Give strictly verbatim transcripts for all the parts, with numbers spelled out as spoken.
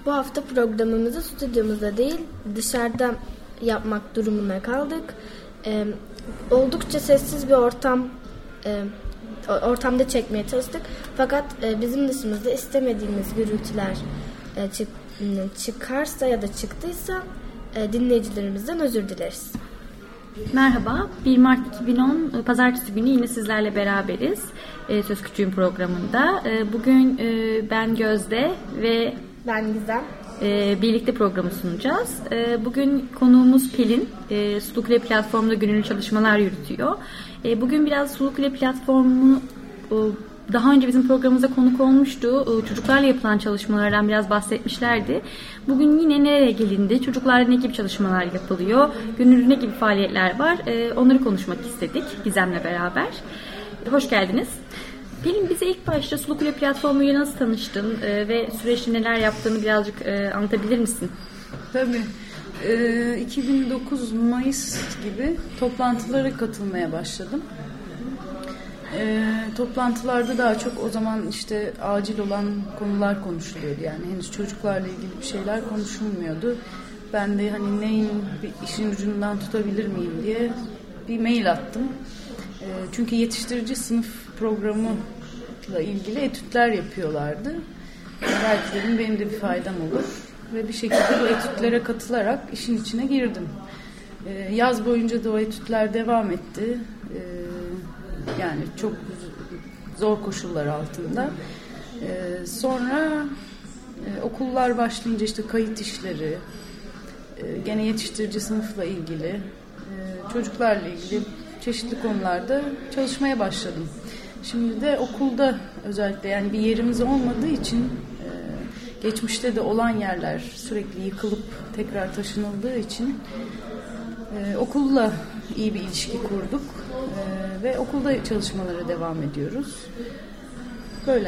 bu hafta programımızı stüdyomuzda değil dışarıda yapmak durumuna kaldık. Ee, oldukça sessiz bir ortam e, ortamda çekmeye çalıştık. Fakat e, bizim dışımızda istemediğimiz gürültüler e, çık, çıkarsa ya da çıktıysa e, dinleyicilerimizden özür dileriz. Merhaba, bir Mart iki bin on Pazartesi günü yine sizlerle beraberiz e, Söz Küçüğün programında. E, bugün e, ben Gözde ve ben Gizem e, birlikte programı sunacağız. E, bugün konuğumuz Pelin, e, Sulukule platformunda gönüllü çalışmalar yürütüyor. E, bugün biraz Sulukule platformu e, daha önce bizim programımıza konuk olmuştu. Çocuklarla yapılan çalışmalardan biraz bahsetmişlerdi. Bugün yine nereye gelindi? Çocuklarla ne gibi çalışmalar yapılıyor? Gönüllü ne gibi faaliyetler var? Onları konuşmak istedik Gizem'le beraber. Hoş geldiniz. Pelin, bize ilk başta Sulukule platformuyla nasıl tanıştın ve süreçte neler yaptığını birazcık anlatabilir misin? Tabii. iki bin dokuz Mayıs gibi toplantılara katılmaya başladım. E, toplantılarda daha çok o zaman işte acil olan konular konuşuluyordu. Yani henüz çocuklarla ilgili bir şeyler konuşulmuyordu. Ben de hani neyin bir işin ucundan tutabilir miyim diye bir mail attım. E, çünkü yetiştirici sınıf programıyla ilgili etütler yapıyorlardı. E, belki dedim benim de bir faydam olur. Ve bir şekilde bu etütlere katılarak işin içine girdim. E, yaz boyunca da o etütler devam etti. E, Yani çok zor koşullar altında. Ee, sonra e, okullar başlayınca işte kayıt işleri, e, gene yetiştirici sınıfla ilgili, e, çocuklarla ilgili çeşitli konularda çalışmaya başladım. Şimdi de okulda özellikle yani bir yerimiz olmadığı için e, geçmişte de olan yerler sürekli yıkılıp tekrar taşınıldığı için e, okulla iyi bir ilişki kurduk. Ee, ve okulda çalışmalara devam ediyoruz. Böyle.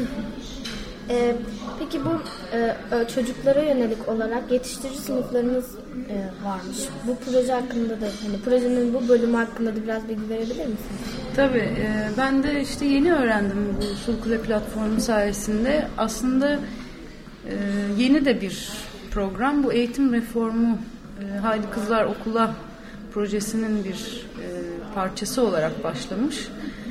Ee, peki bu e, çocuklara yönelik olarak yetiştirici sınıflarınız e, varmış. Bu proje hakkında da, hani projenin bu bölümü hakkında da biraz bilgi verebilir misiniz? Tabii. E, ben de işte yeni öğrendim bu Sulukule platformu sayesinde. Aslında e, yeni de bir program. Bu eğitim reformu e, Haydi Kızlar Okula projesinin bir e, parçası olarak başlamış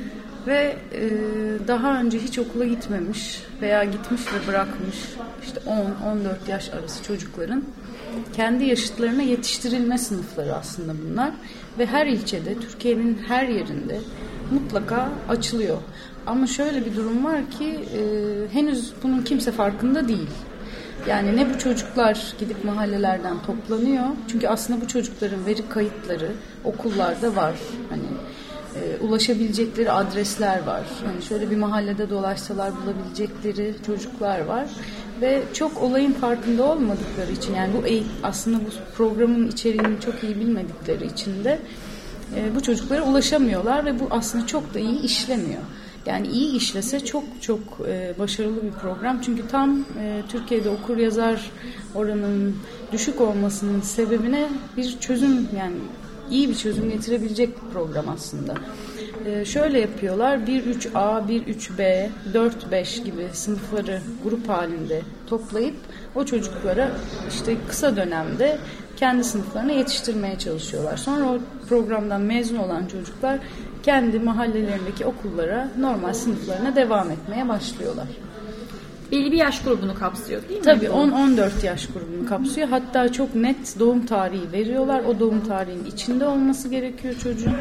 ve e, daha önce hiç okula gitmemiş veya gitmiş ve bırakmış işte on on dört yaş arası çocukların kendi yaşıtlarına yetiştirilme sınıfları aslında bunlar ve her ilçede, Türkiye'nin her yerinde mutlaka açılıyor. Ama şöyle bir durum var ki e, henüz bunun kimse farkında değil. Yani ne bu çocuklar gidip mahallelerden toplanıyor. Çünkü aslında bu çocukların veri kayıtları okullarda var. Hani e, ulaşabilecekleri adresler var. Hani şöyle bir mahallede dolaşsalar bulabilecekleri çocuklar var. Ve çok olayın farkında olmadıkları için yani bu aslında bu programın içeriğini çok iyi bilmedikleri için de e, bu çocuklara ulaşamıyorlar ve bu aslında çok da iyi işlemiyor. Yani iyi işlese çok çok e, başarılı bir program. Çünkü tam e, Türkiye'de okur yazar oranının düşük olmasının sebebine bir çözüm yani iyi bir çözüm getirebilecek bir program aslında. E, şöyle yapıyorlar. bir üç A, bir üç B, dört beş gibi sınıfları grup halinde toplayıp o çocuklara işte kısa dönemde kendi sınıflarına yetiştirmeye çalışıyorlar. Sonra o programdan mezun olan çocuklar kendi mahallelerindeki okullara, normal sınıflarına devam etmeye başlıyorlar. Belli bir yaş grubunu kapsıyor değil mi? Tabii on on dört yaş grubunu kapsıyor. Hatta çok net doğum tarihi veriyorlar. O doğum tarihinin içinde olması gerekiyor çocuğun.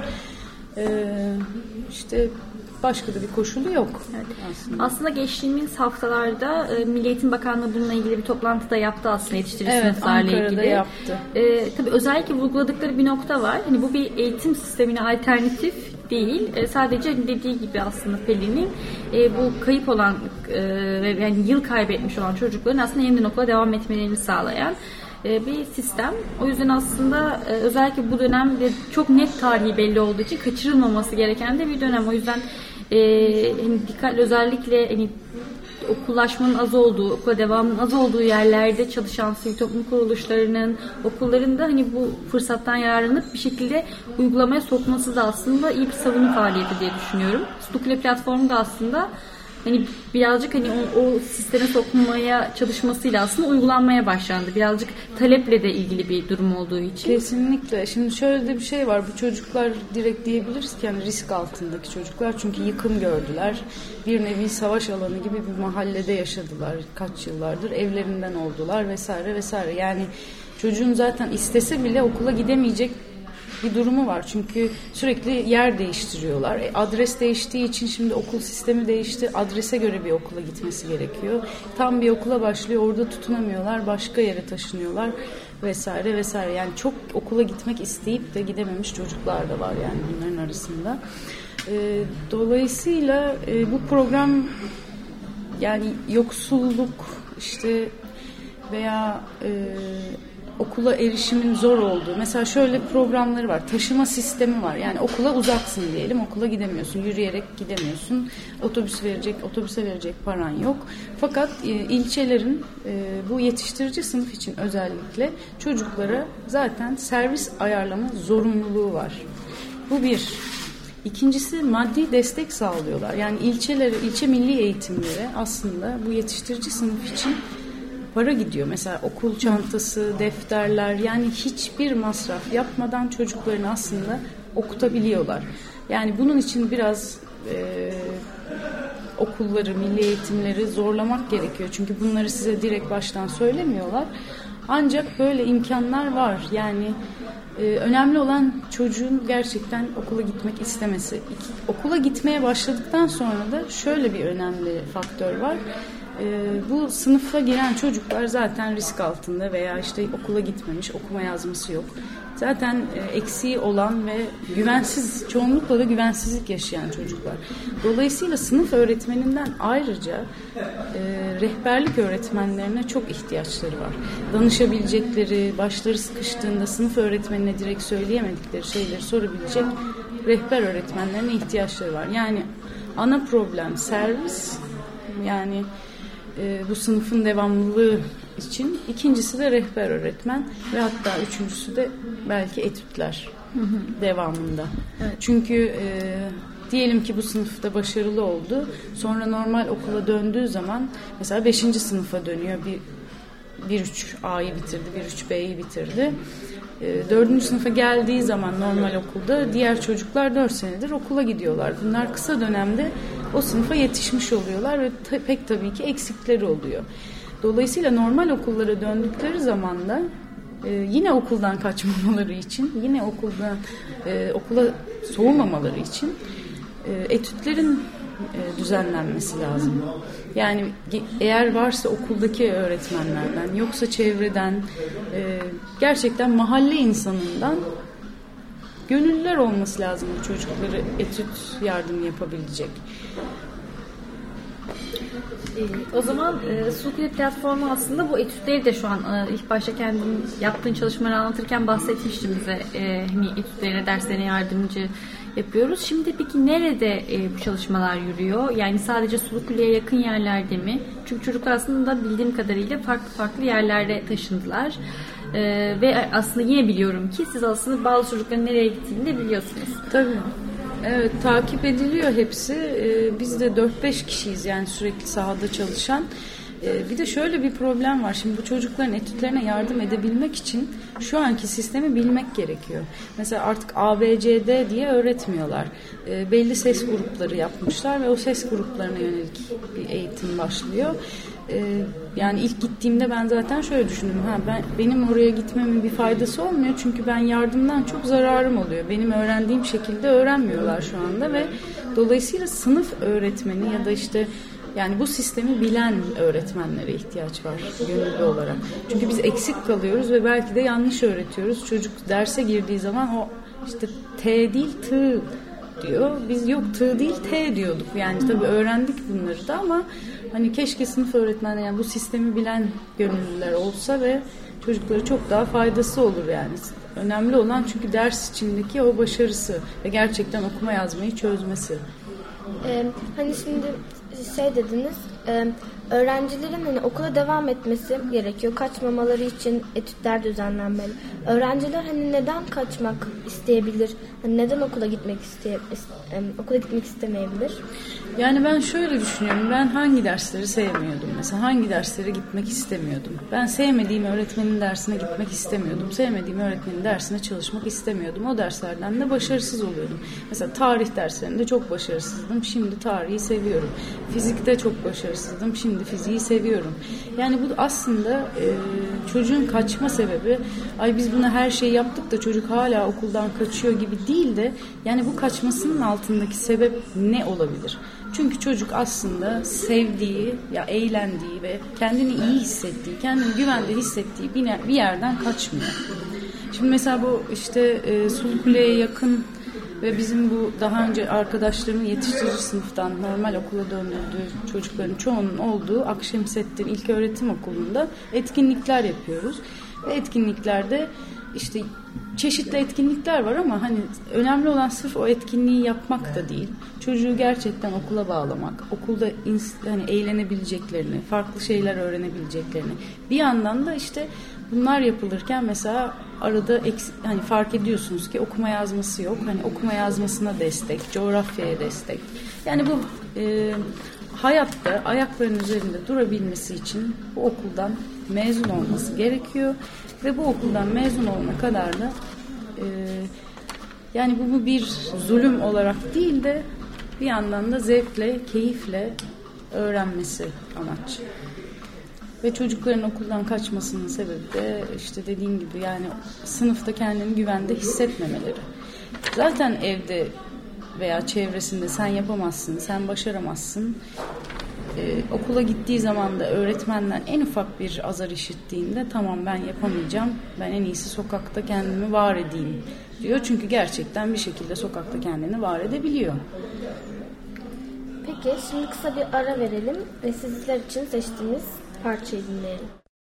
Ee, işte başka da bir koşulu yok. Evet. Aslında. aslında geçtiğimiz haftalarda e, Milli Eğitim Bakanlığı bununla ilgili bir toplantı da yaptı aslında yetiştirici evet, sınıflarla ilgili. Evet, Ankara'da yaptı. E, tabii özellikle vurguladıkları bir nokta var. Hani bu bir eğitim sistemine alternatif değil. E, sadece dediği gibi aslında Pelin'in e, bu kayıp olan e, yani yıl kaybetmiş olan çocukların aslında yeniden okula devam etmelerini sağlayan bir sistem. O yüzden aslında özellikle bu dönemde çok net tarihi belli olduğu için kaçırılmaması gereken de bir dönem. O yüzden e, hani dikkatli özellikle hani okullaşmanın az olduğu, okula devamının az olduğu yerlerde çalışan sivil toplum kuruluşlarının, okulların da hani bu fırsattan yararlanıp bir şekilde uygulamaya sokması da aslında iyi bir savunma faaliyeti diye düşünüyorum. Sulukule platformu da aslında hani birazcık hani o, o sisteme sokmaya çalışmasıyla aslında uygulanmaya başlandı. Birazcık taleple de ilgili bir durum olduğu için. Kesinlikle. Şimdi şöyle de bir şey var. Bu çocuklar direkt diyebiliriz ki yani risk altındaki çocuklar. Çünkü yıkım gördüler. Bir nevi savaş alanı gibi bir mahallede yaşadılar kaç yıllardır. Evlerinden oldular vesaire vesaire. Yani çocuğun zaten istese bile okula gidemeyecek bir durumu var. Çünkü sürekli yer değiştiriyorlar. E, adres değiştiği için şimdi okul sistemi değişti. Adrese göre bir okula gitmesi gerekiyor. Tam bir okula başlıyor. Orada tutunamıyorlar. Başka yere taşınıyorlar vesaire vesaire. Yani çok okula gitmek isteyip de gidememiş çocuklar da var yani bunların arasında. E, dolayısıyla e, bu program yani yoksulluk işte veya e, okula erişimin zor olduğu. Mesela şöyle programları var. Taşıma sistemi var. Yani okula uzaksın diyelim. Okula gidemiyorsun. Yürüyerek gidemiyorsun. Otobüs verecek, otobüse verecek paran yok. Fakat e, ilçelerin e, bu yetiştirici sınıf için özellikle çocuklara zaten servis ayarlama zorunluluğu var. Bu bir. İkincisi maddi destek sağlıyorlar. Yani ilçelere, ilçe milli eğitimlere aslında bu yetiştirici sınıf için para gidiyor. Mesela okul çantası, defterler yani hiçbir masraf yapmadan çocuklarını aslında okutabiliyorlar. Yani bunun için biraz e, okulları, milli eğitimleri zorlamak gerekiyor. Çünkü bunları size direkt baştan söylemiyorlar. Ancak böyle imkanlar var. Yani e, önemli olan çocuğun gerçekten okula gitmek istemesi. İki, okula gitmeye başladıktan sonra da şöyle bir önemli faktör var. Ee, bu sınıfa giren çocuklar zaten risk altında veya işte okula gitmemiş, okuma yazması yok. Zaten e, eksiği olan ve güvensiz, çoğunlukla da güvensizlik yaşayan çocuklar. Dolayısıyla sınıf öğretmeninden ayrıca e, rehberlik öğretmenlerine çok ihtiyaçları var. Danışabilecekleri, başları sıkıştığında sınıf öğretmenine direkt söyleyemedikleri şeyleri sorabilecek rehber öğretmenlerine ihtiyaçları var. Yani ana problem servis, yani e, bu sınıfın devamlılığı için. İkincisi de rehber öğretmen ve hatta üçüncüsü de belki etütler hı hı. devamında. Evet. Çünkü e, diyelim ki bu sınıfta başarılı oldu. Sonra normal okula döndüğü zaman mesela beşinci sınıfa dönüyor. Bir, bir üç A'yı bitirdi, bir üç B'yi bitirdi. Dördüncü sınıfa geldiği zaman normal okulda diğer çocuklar dört senedir okula gidiyorlar. Bunlar kısa dönemde o sınıfa yetişmiş oluyorlar ve ta, pek tabii ki eksikleri oluyor. Dolayısıyla normal okullara döndükleri zaman da e, yine okuldan kaçmamaları için, yine okuldan e, okula soğumamaları için e, etütlerin e, düzenlenmesi lazım. Yani eğer varsa okuldaki öğretmenlerden, yoksa çevreden, e, gerçekten mahalle insanından gönüllüler olması lazım bu çocukları etüt yardım yapabilecek. O zaman e, Sulukule platformu aslında bu etütleri de şu an e, ilk başta kendin yaptığın çalışmaları anlatırken bahsetmiştim bize. E, hani etütlerine, derslerine yardımcı yapıyoruz. Şimdi peki nerede e, bu çalışmalar yürüyor? Yani sadece Sulukule'ye yakın yerlerde mi? Çünkü çocuklar aslında bildiğim kadarıyla farklı farklı yerlere taşındılar. E, ve aslında yine biliyorum ki siz aslında bazı çocukların nereye gittiğini de biliyorsunuz. Tabii. Evet, takip ediliyor hepsi. Ee, biz de dört beş kişiyiz yani sürekli sahada çalışan. Ee, bir de şöyle bir problem var. Şimdi bu çocukların etütlerine yardım edebilmek için şu anki sistemi bilmek gerekiyor. Mesela artık A B C D diye öğretmiyorlar. Ee, belli ses grupları yapmışlar ve o ses gruplarına yönelik bir eğitim başlıyor. Ee, yani ilk gittiğimde ben zaten şöyle düşündüm. Ha, ben benim oraya gitmemin bir faydası olmuyor. Çünkü ben yardımdan çok zararım oluyor. Benim öğrendiğim şekilde öğrenmiyorlar şu anda ve dolayısıyla sınıf öğretmeni ya da işte yani bu sistemi bilen öğretmenlere ihtiyaç var gönüllü olarak. Çünkü biz eksik kalıyoruz ve belki de yanlış öğretiyoruz. Çocuk derse girdiği zaman o işte T değil T diyor. Biz yok T değil T diyorduk. Yani tabii öğrendik bunları da ama hani keşke sınıf öğretmenleri yani bu sistemi bilen gönüllüler olsa ve çocuklara çok daha faydası olur yani. Önemli olan çünkü ders içindeki o başarısı ve gerçekten okuma yazmayı çözmesi. Ee, hani şimdi şey dediniz, e, öğrencilerin hani okula devam etmesi gerekiyor. Kaçmamaları için etütler düzenlenmeli. Öğrenciler hani neden kaçmak isteyebilir? Hani neden okula gitmek isteye, e, okula gitmek istemeyebilir? Yani ben şöyle düşünüyorum. Ben hangi dersleri sevmiyordum? Mesela hangi derslere gitmek istemiyordum? Ben sevmediğim öğretmenin dersine gitmek istemiyordum. Sevmediğim öğretmenin dersine çalışmak istemiyordum. O derslerden de başarısız oluyordum. Mesela tarih derslerinde çok başarısızdım. Şimdi tarihi seviyorum. Fizikte çok başarısızdım. Şimdi fiziği seviyorum. Yani bu aslında e, çocuğun kaçma sebebi, ay biz buna her şeyi yaptık da çocuk hala okuldan kaçıyor gibi değil de, yani bu kaçmasının altındaki sebep ne olabilir? Çünkü çocuk aslında sevdiği, ya eğlendiği ve kendini iyi hissettiği, kendini güvende hissettiği bir yerden kaçmıyor. Şimdi mesela bu işte e, Sulukule'ye yakın ve bizim bu daha önce arkadaşlarımın yetiştirici sınıftan normal okula döndürdüğü çocukların çoğunun olduğu Akşemseddin İlköğretim Okulu'nda etkinlikler yapıyoruz. Ve etkinliklerde işte çeşitli etkinlikler var ama hani önemli olan sırf o etkinliği yapmak da değil. Çocuğu gerçekten okula bağlamak, okulda hani eğlenebileceklerini, farklı şeyler öğrenebileceklerini. Bir yandan da işte bunlar yapılırken mesela arada eks, hani fark ediyorsunuz ki okuma yazması yok. Hani okuma yazmasına destek, coğrafyaya destek. Yani bu e, hayatta ayaklarının üzerinde durabilmesi için bu okuldan mezun olması gerekiyor. Ve bu okuldan mezun olana kadar da e, yani bunu bir zulüm olarak değil de bir yandan da zevkle, keyifle öğrenmesi amaç. Ve çocukların okuldan kaçmasının sebebi de işte dediğim gibi yani sınıfta kendini güvende hissetmemeleri. Zaten evde veya çevresinde sen yapamazsın, sen başaramazsın. Ee, okula gittiği zaman da öğretmenden en ufak bir azar işittiğinde tamam ben yapamayacağım, ben en iyisi sokakta kendimi var edeyim diyor. Çünkü gerçekten bir şekilde sokakta kendini var edebiliyor. Peki şimdi kısa bir ara verelim ve sizler için seçtiğimiz parçayı dinleyelim.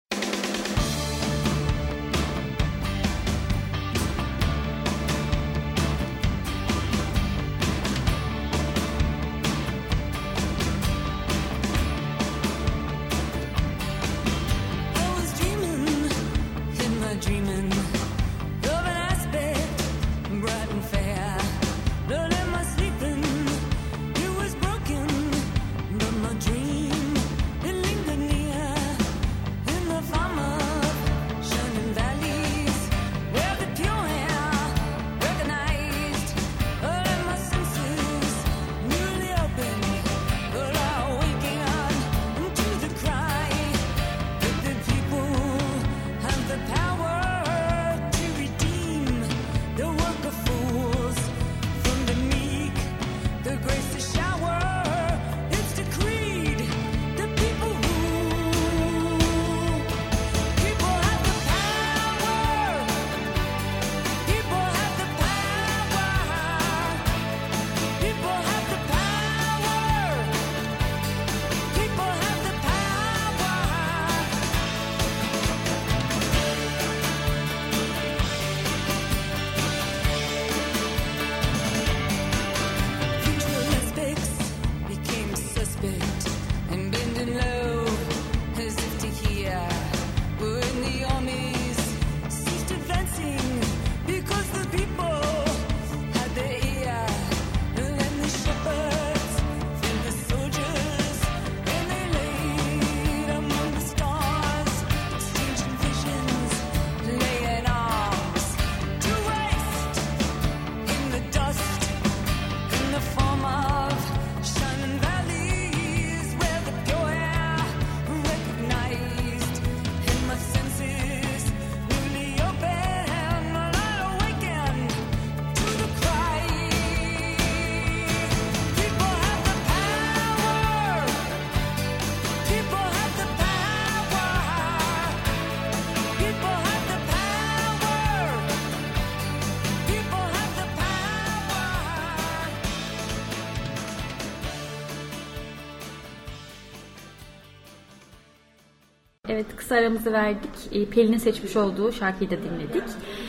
Evet, kısa aramızı verdik. Pelin'in seçmiş olduğu şarkıyı da dinledik.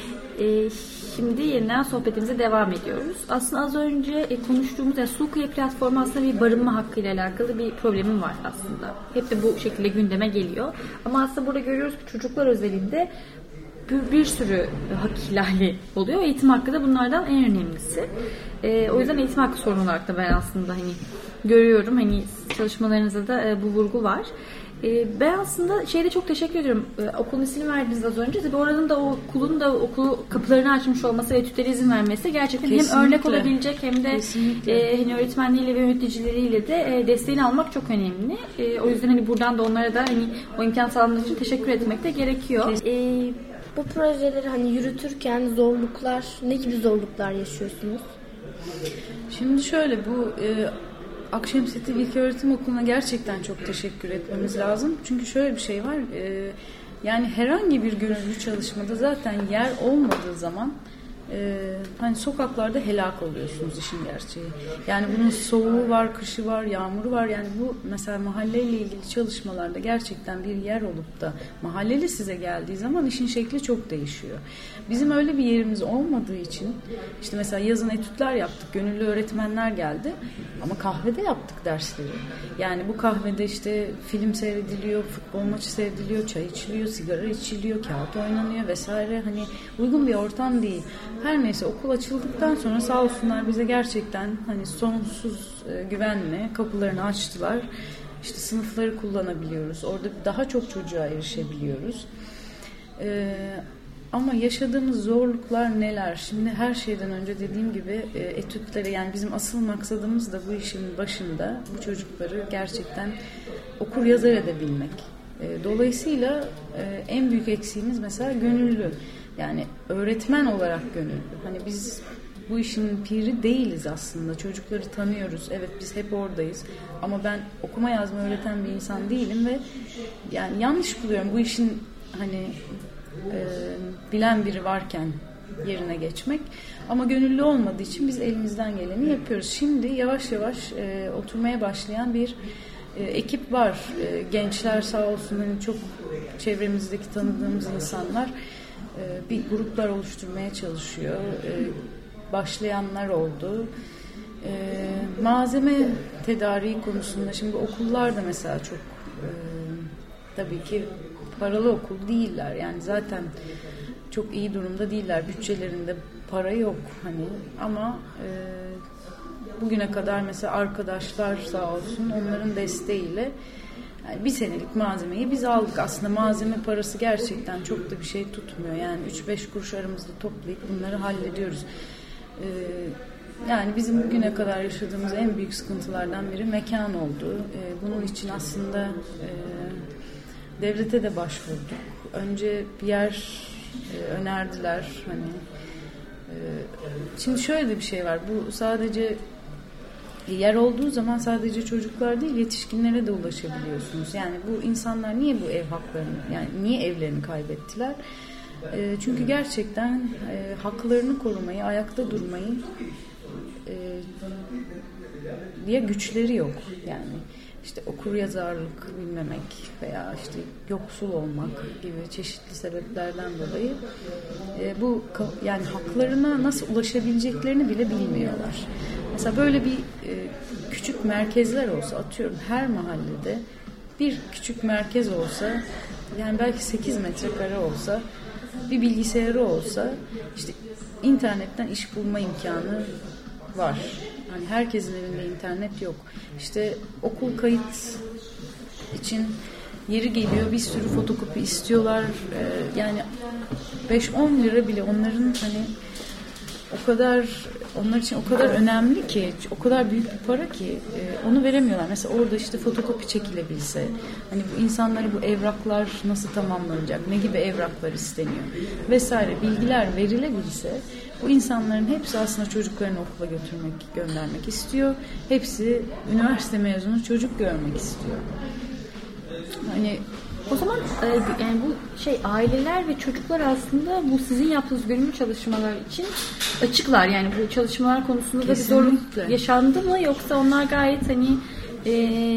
Şimdi yeniden sohbetimize devam ediyoruz. Aslında az önce konuştuğumuz yani Sulukule platformu aslında bir barınma hakkıyla alakalı bir problemim var aslında. Hep de bu şekilde gündeme geliyor. Ama aslında burada görüyoruz ki çocuklar özelinde bir, bir sürü hak ihlali oluyor. Eğitim hakkı da bunlardan en önemlisi. E, o yüzden eğitim hakkı sorunu olarak da ben aslında hani görüyorum. Hani çalışmalarınızda da e, bu vurgu var. E, ben aslında şeyde çok teşekkür ediyorum. E, okulun ismini verdiniz az önce. Tabii oranın da o okulun da okulu kapılarını açmış olması ve etütlere izin vermesi gerçekten kesinlikle hem örnek olabilecek hem de e, hani öğretmenleriyle ve yöneticileriyle de e, desteğini almak çok önemli. E, o yüzden hani buradan da onlara da hani o imkan sağlamak için teşekkür etmek de gerekiyor. E, bu projeleri hani yürütürken zorluklar, ne gibi zorluklar yaşıyorsunuz? Şimdi şöyle, bu e, Akşemseddin İlköğretim Okulu'na gerçekten çok teşekkür etmemiz lazım. Çünkü şöyle bir şey var, e, yani herhangi bir gönüllü çalışmada zaten yer olmadığı zaman e, hani sokaklarda helak oluyorsunuz, işin gerçeği. Yani bunun soğuğu var, kışı var, yağmuru var. Yani bu mesela mahalleyle ilgili çalışmalarda gerçekten bir yer olup da mahalleli size geldiği zaman işin şekli çok değişiyor. Bizim öyle bir yerimiz olmadığı için işte mesela yazın etütler yaptık, gönüllü öğretmenler geldi ama kahvede yaptık dersleri. Yani bu kahvede işte film seyrediliyor, futbol maçı seyrediliyor, çay içiliyor, sigara içiliyor, kağıt oynanıyor vesaire. Hani uygun bir ortam değil. Her neyse okul açıldıktan sonra sağ olsunlar bize gerçekten hani sonsuz e, güvenle kapılarını açtılar. İşte sınıfları kullanabiliyoruz. Orada daha çok çocuğa erişebiliyoruz. Ee, Ama yaşadığımız zorluklar neler? Şimdi her şeyden önce dediğim gibi e, etütlere, yani bizim asıl maksadımız da bu işin başında bu çocukları gerçekten okur yazar edebilmek. E, dolayısıyla e, en büyük eksiğimiz mesela gönüllü. Yani öğretmen olarak gönüllü. Hani biz bu işin piri değiliz aslında. Çocukları tanıyoruz. Evet, biz hep oradayız. Ama ben okuma yazma öğreten bir insan değilim ve yani yanlış buluyorum bu işin hani e, bilen biri varken yerine geçmek. Ama gönüllü olmadığı için biz elimizden geleni yapıyoruz. Şimdi yavaş yavaş e, oturmaya başlayan bir e, ekip var. E, gençler sağ olsun, hani çok çevremizdeki tanıdığımız insanlar e, bir gruplar oluşturmaya çalışıyor. E, başlayanlar oldu. E, malzeme tedariği konusunda şimdi okullar da mesela çok e, tabii ki paralı okul değiller. Yani zaten çok iyi durumda değiller. Bütçelerinde para yok hani, ama e, bugüne kadar mesela arkadaşlar sağ olsun onların desteğiyle yani bir senelik malzemeyi biz aldık. Aslında malzeme parası gerçekten çok da bir şey tutmuyor. Yani üç beş kuruş aramızda toplayıp bunları hallediyoruz. Ee, yani bizim bugüne kadar yaşadığımız en büyük sıkıntılardan biri mekan oldu. Ee, bunun için aslında e, devlete de başvurduk. Önce bir yer e, önerdiler. Hani e, şimdi şöyle de bir şey var. Bu sadece yer olduğu zaman sadece çocuklar değil, yetişkinlere de ulaşabiliyorsunuz. Yani bu insanlar niye bu ev haklarını, yani niye evlerini kaybettiler? E, çünkü gerçekten e, haklarını korumayı, ayakta durmayı e, diye güçleri yok. Yani işte okur yazarlık bilmemek veya işte yoksul olmak gibi çeşitli sebeplerden dolayı e, bu yani haklarına nasıl ulaşabileceklerini bile bilmiyorlar. Mesela böyle bir e, küçük merkezler olsa, atıyorum her mahallede bir küçük merkez olsa, yani belki sekiz metrekare olsa, bir bilgisayarı olsa, işte internetten iş bulma imkanı var. Hani herkesin evinde internet yok. İşte okul kayıt için yeri geliyor, bir sürü fotokopi istiyorlar. Ee, yani beş on lira bile onların hani o kadar, onlar için o kadar önemli ki, o kadar büyük bir para ki e, onu veremiyorlar. Mesela orada işte fotokopi çekilebilse, hani bu insanlara bu evraklar nasıl tamamlanacak, ne gibi evraklar isteniyor vesaire bilgiler verilebilse, bu insanların hepsi aslında çocuklarını okula götürmek, göndermek istiyor. Hepsi üniversite mezunu çocuk görmek istiyor. Hani o zaman e, yani bu şey, aileler ve çocuklar aslında bu sizin yaptığınız gönüllü çalışmalar için açıklar. Yani bu çalışmalar konusunda da bir zorluk yaşandı mı, yoksa onlar gayet hani e,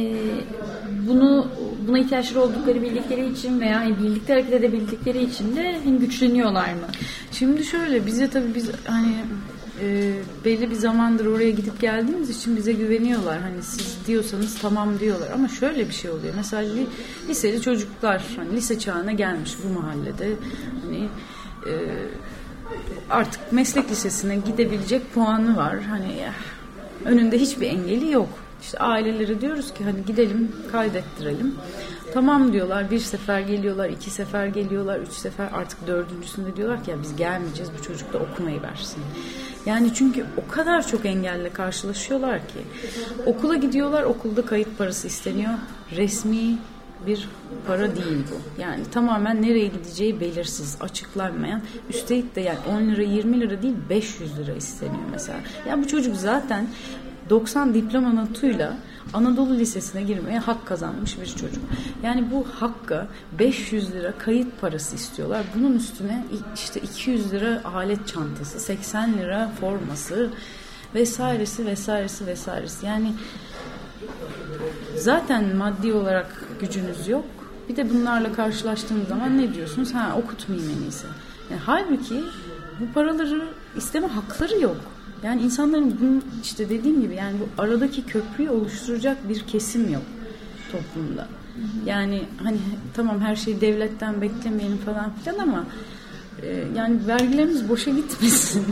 bunu buna ihtiyaçları oldukları bildikleri için veya yani birlikte hareket edebildikleri için de hani güçleniyorlar mı? Şimdi şöyle, bize tabii biz hani e, belli bir zamandır oraya gidip geldiğimiz için bize güveniyorlar. Hani siz diyorsanız tamam diyorlar. Ama şöyle bir şey oluyor. Mesela liseli çocuklar hani lise çağına gelmiş bu mahallede. Hani e, artık meslek lisesine gidebilecek puanı var. Hani ya, önünde hiçbir engeli yok. İşte ailelere diyoruz ki hani gidelim kaydettirelim. Tamam diyorlar, bir sefer geliyorlar, iki sefer geliyorlar, üç sefer, artık dördüncüsünde diyorlar ki ya biz gelmeyeceğiz, bu çocuk da okumayı versin. Yani çünkü o kadar çok engelle karşılaşıyorlar ki. Okula gidiyorlar, okulda kayıt parası isteniyor. Resmi bir para değil bu. Yani tamamen nereye gideceği belirsiz, açıklanmayan. Üstelik de yani on lira, yirmi lira değil, beş yüz lira isteniyor mesela. Yani bu çocuk zaten doksan diploma notuyla Anadolu Lisesi'ne girmeye hak kazanmış bir çocuk. Yani bu hakka beş yüz lira kayıt parası istiyorlar. Bunun üstüne işte iki yüz lira alet çantası, seksen lira forması vesairesi vesairesi vesairesi. Yani zaten maddi olarak gücünüz yok. Bir de bunlarla karşılaştığınız zaman ne diyorsunuz? Ha, okutmayayım en iyisi. Yani halbuki bu paraları isteme hakları yok. Yani insanların bunun işte dediğim gibi yani bu aradaki köprüyü oluşturacak bir kesim yok toplumda. Yani hani tamam her şeyi devletten beklemeyelim falan filan ama e, yani vergilerimiz boşa gitmesin.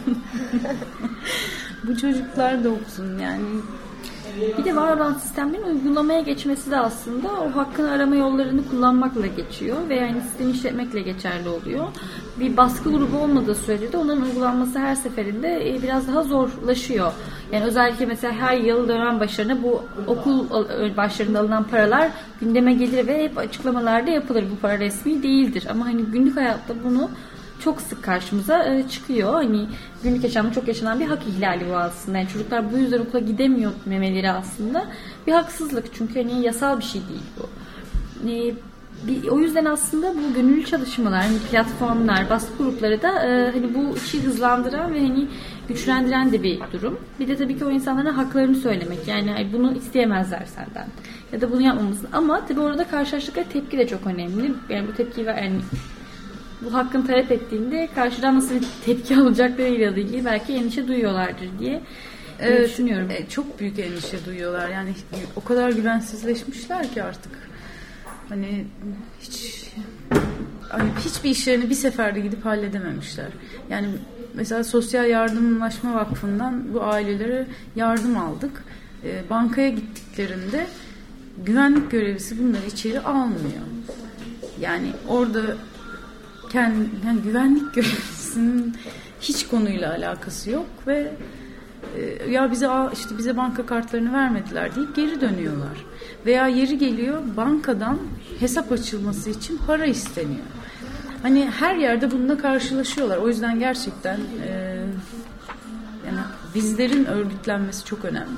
Bu çocuklar da okusun yani. Bir de var olan sistemlerin uygulamaya geçmesi de aslında o hakkını arama yollarını kullanmakla geçiyor ve yani sistemi işletmekle geçerli oluyor. Bir baskı grubu olmadığı sürece de onların uygulanması her seferinde biraz daha zorlaşıyor. Yani özellikle mesela her yıl dönem başlarına bu okul başlarında alınan paralar gündeme gelir ve hep açıklamalarda yapılır. Bu para resmi değildir ama hani günlük hayatta bunu çok sık karşımıza çıkıyor. Hani günlük yaşamda çok yaşanan bir hak ihlali bu aslında. Yani çocuklar bu yüzden okula gidemiyor memeleri aslında bir haksızlık. Çünkü hani yasal bir şey değil bu. Ee, bir, o yüzden aslında bu gönüllü çalışmalar, hani platformlar, baskı grupları da e, hani bu işi hızlandıran ve hani güçlendiren de bir durum. Bir de tabii ki o insanlara haklarını söylemek. Yani bunu isteyemezler senden. Ya da bunu yapmamızın. Ama tabii orada karşılaştıkları tepki de çok önemli. Yani bu tepkiyi ver, yani bu hakkını talep ettiğinde karşıdan nasıl bir tepki alacaklarıyla ilgili belki endişe duyuyorlardır diye evet, düşünüyorum. E, çok büyük endişe duyuyorlar. Yani o kadar güvensizleşmişler ki artık. Hani hiç hani hiçbir işlerini bir seferde gidip halledememişler. Yani mesela Sosyal Yardımlaşma Vakfı'ndan bu ailelere yardım aldık. E, bankaya gittiklerinde güvenlik görevlisi bunları içeri almıyor. Yani orada kendi, yani güvenlik görevlisinin hiç konuyla alakası yok ve e, ya bize işte bize banka kartlarını vermediler deyip geri dönüyorlar. Veya yeri geliyor bankadan hesap açılması için para isteniyor. Hani her yerde bununla karşılaşıyorlar. O yüzden gerçekten e, yani bizlerin örgütlenmesi çok önemli.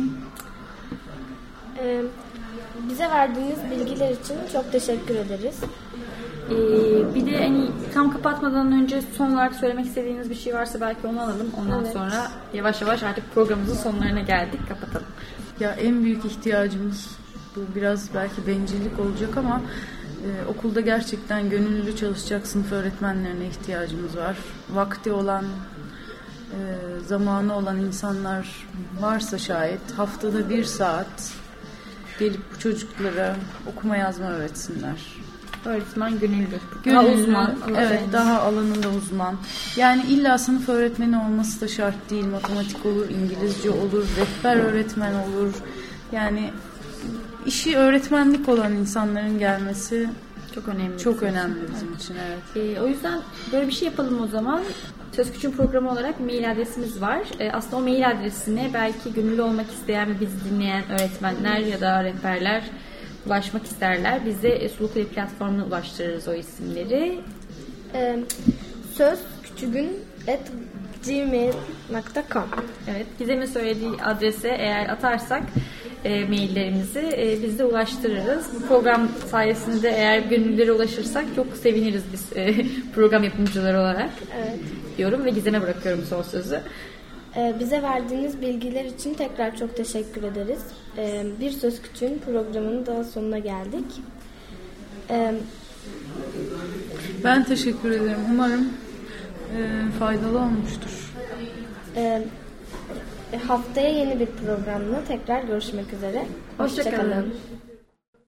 Ee, bize verdiğiniz bilgiler için çok teşekkür ederiz. Ee, bir de hani tam kapatmadan önce son olarak söylemek istediğiniz bir şey varsa belki onu alalım. Ondan evet. sonra yavaş yavaş artık programımızın sonlarına geldik. Kapatalım. Ya en büyük ihtiyacımız bu, biraz belki bencillik olacak ama e, okulda gerçekten gönüllü çalışacak sınıf öğretmenlerine ihtiyacımız var. Vakti olan, e, zamanı olan insanlar varsa şayet haftada bir saat gelip bu çocuklara okuma yazma öğretsinler. Öğretmen gönüllü. Daha uzman. Evet, daha alanında uzman. Yani illa sınıf öğretmeni olması da şart değil. Matematik olur, İngilizce olur, rehber öğretmen olur. Yani işi öğretmenlik olan insanların gelmesi çok önemli. Çok önemli bizim için, evet. Ee, o yüzden böyle bir şey yapalım o zaman. Söz Küçüğün programı olarak mail adresimiz var. Ee, aslında o mail adresine belki gönüllü olmak isteyen ve bizi dinleyen öğretmenler ya da rehberler ulaşmak isterler. Biz de Sulu Kule platformuna ulaştırırız o isimleri. Ee, söz küçüğün at gmail nokta com. Evet, Gizem'in söylediği adrese eğer atarsak e, maillerimizi e, biz de ulaştırırız. Bu program sayesinde eğer gönüllülere ulaşırsak çok seviniriz biz e, program yapımcıları olarak. Evet. Diyorum ve Gizem'e bırakıyorum son sözü. Ee, bize verdiğiniz bilgiler için tekrar çok teşekkür ederiz. Ee, Bir Söz Küçüğün programının daha sonuna geldik. Ee, ben teşekkür ederim. Umarım e, faydalı olmuştur. E, haftaya yeni bir programla tekrar görüşmek üzere. Hoşça kalın.